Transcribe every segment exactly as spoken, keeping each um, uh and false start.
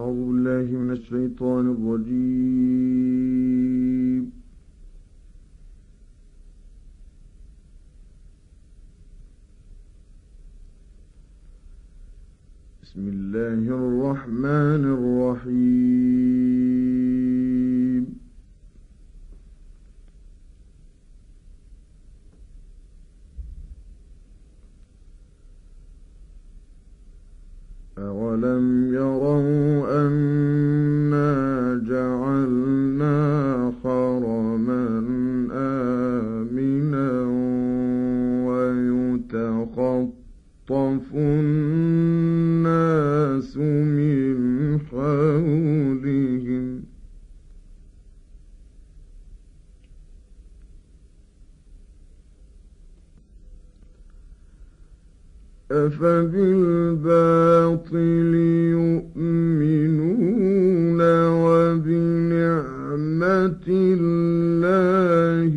أعوذ بالله من الشيطان الرجيم. بسم الله الرحمن الرحيم. أولم يروا أنا جعلنا حرما آمنا ويتخطف الناس من حولهم أفبالباطل يؤمنون وبنعمة الله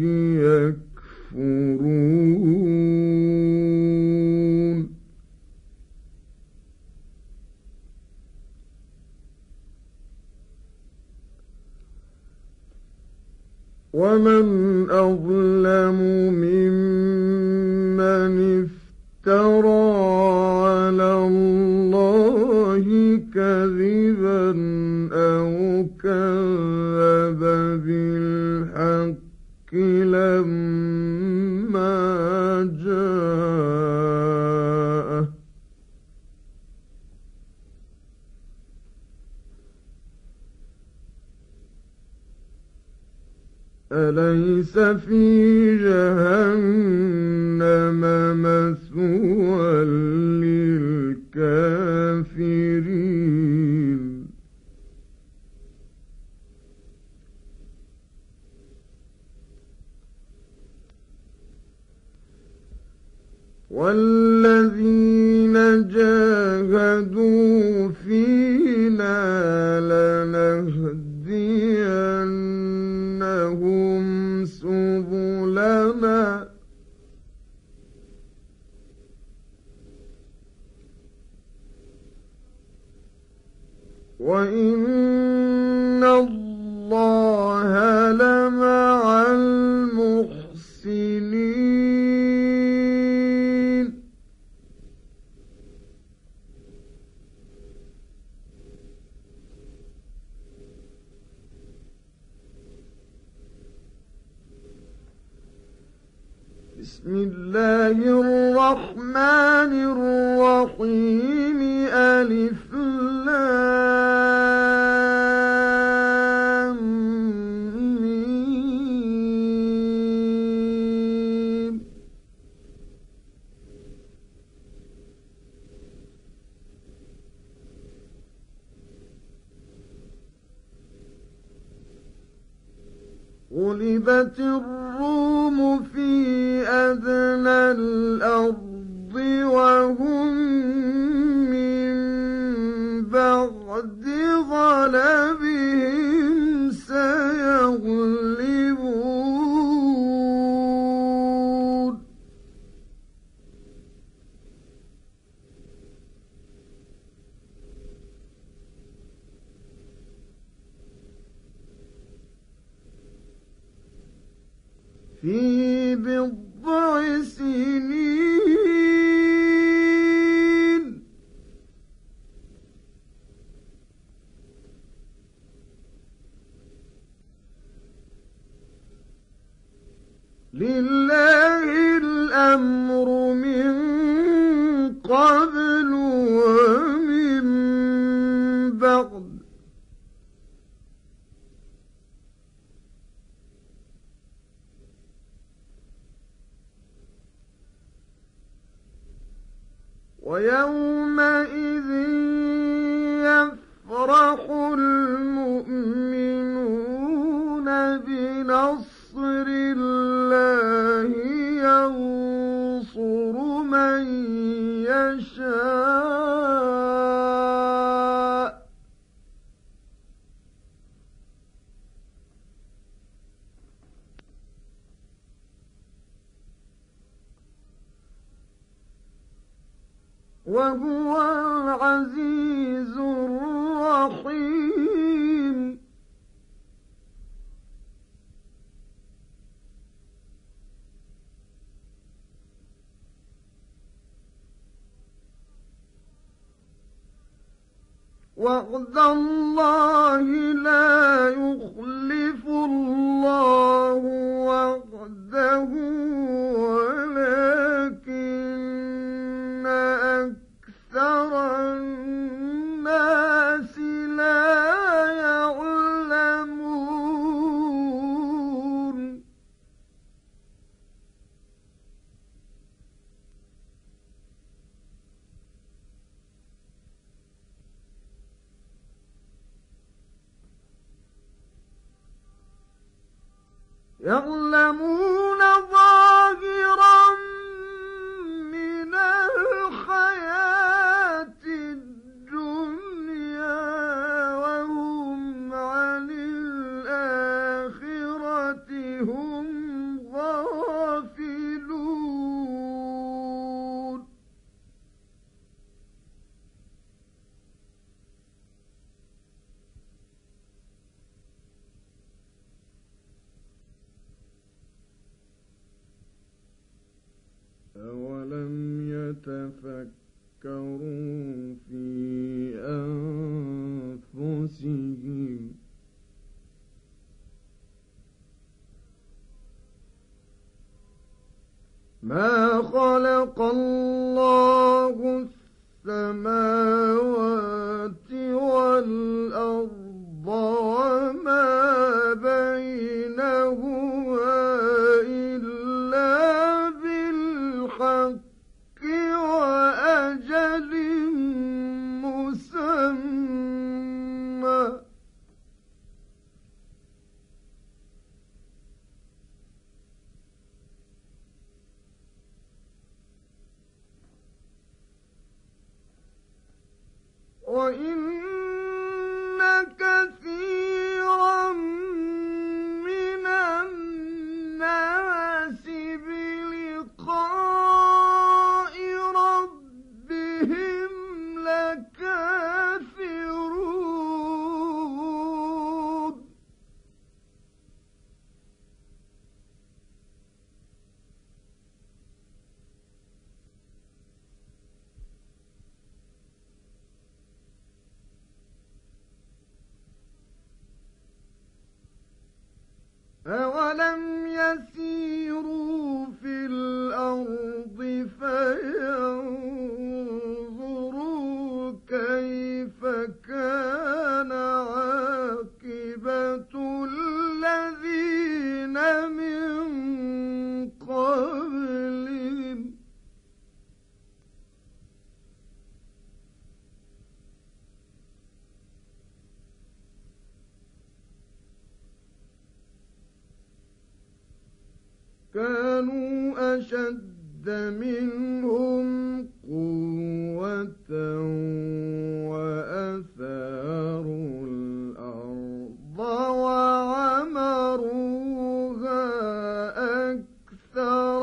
يكفرون ومن أظلم ممن افترى على الله كذبا أو كذب بالحق لما جاءه أليس في جهنم مثوى للكافرين والذين جاهدوا فينا لنهدينهم سبلنا وإن الله لمع المحسنين بسم الله الرحمن الرحيم. ألف لام ميم. غلبت الروم في أدنى الأرض وهم من بعد غلبهم سيغلبون في بضع سنين لله الأمر من قبل ومن بعد ويومئذ يفرح المؤمنون بنصر الله ينصر من يشاء وهو العزيز الرحيم. وعد الله لا يخلف الله وعده ولكن أكثر الناس لا يعلمون يعلمون ظاهرا من الحياة الدنيا وهم عن الآخرة هم غافلون أولم يتفكروا في أنفسهم ما خلق الله السماوات والأرض وما بينهما إلا بالحق وأجل مسمى وإن كثيرا من الناس بلقاء ربهم لكافرون أولم يسيروا في الأرض فينظروا كيف كان عاقبة الذين من قبلهم كانوا أشد منهم قوة وأثاروا الأرض وعمروها أكثر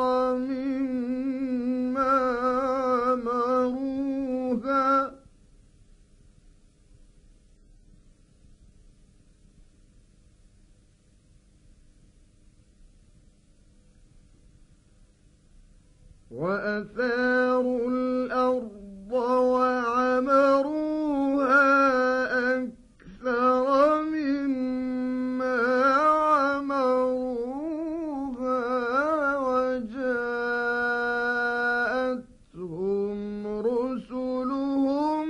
مما عمروها وأثاروا الأرض وعمروها أكثر مما عمروها وجاءتهم رسلهم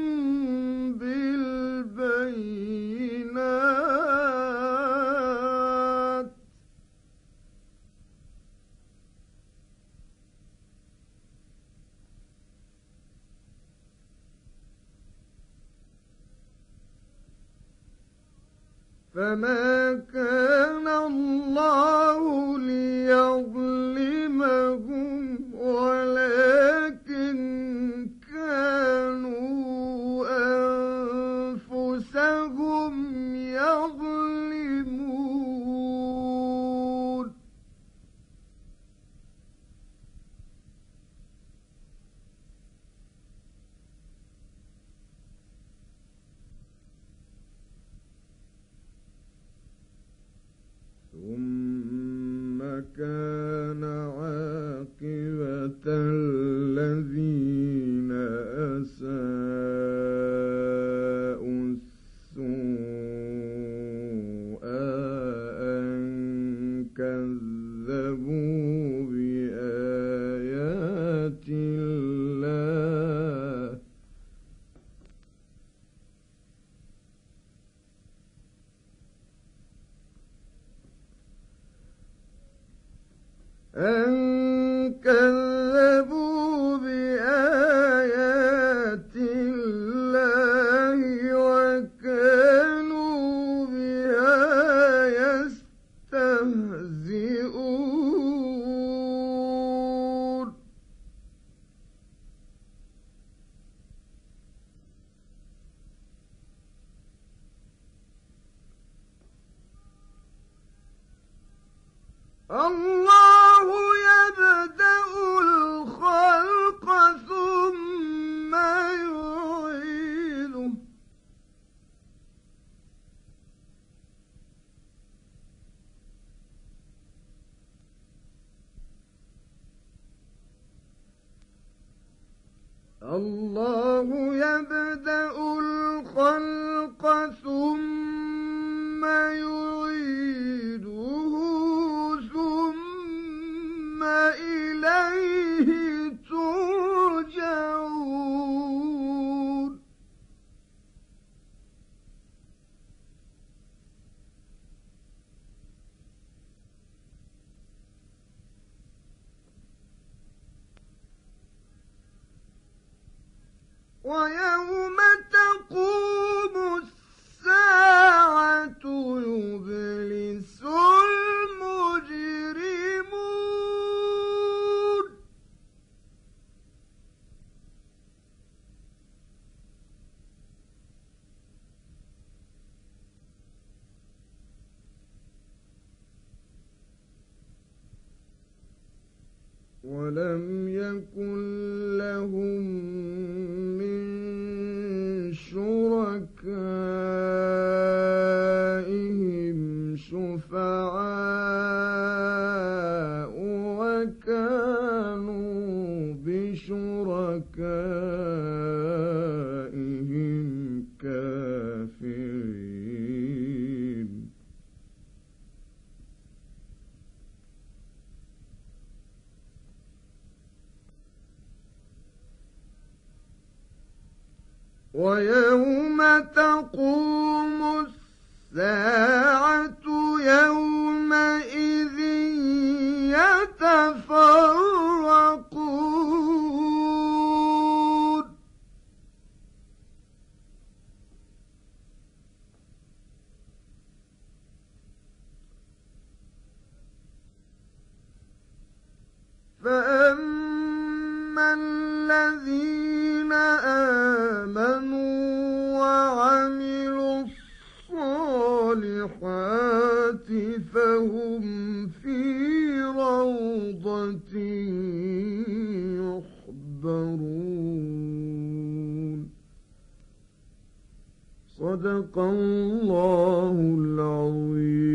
بالبينات فما كان الله ليظلمهم ولكن كانوا أنفسهم يظلمون ثم كان عاقبة الذين أساءوا الله يبدأ الخلق ثم يعيده الله يبدأ الخلق ثم يعيده ثم إليه ترجعون ويوم تقوم الساعة يبلس المجرمون ولم يكن لهم من شركائهم شفعاء وكانوا بشركائهم كافرين ويوم تقوم الساعة يومئذ يتفرقون فأما الذين آمنوا وعملوا الصالحات فهم في روضة يحبرون صدق الله العظيم.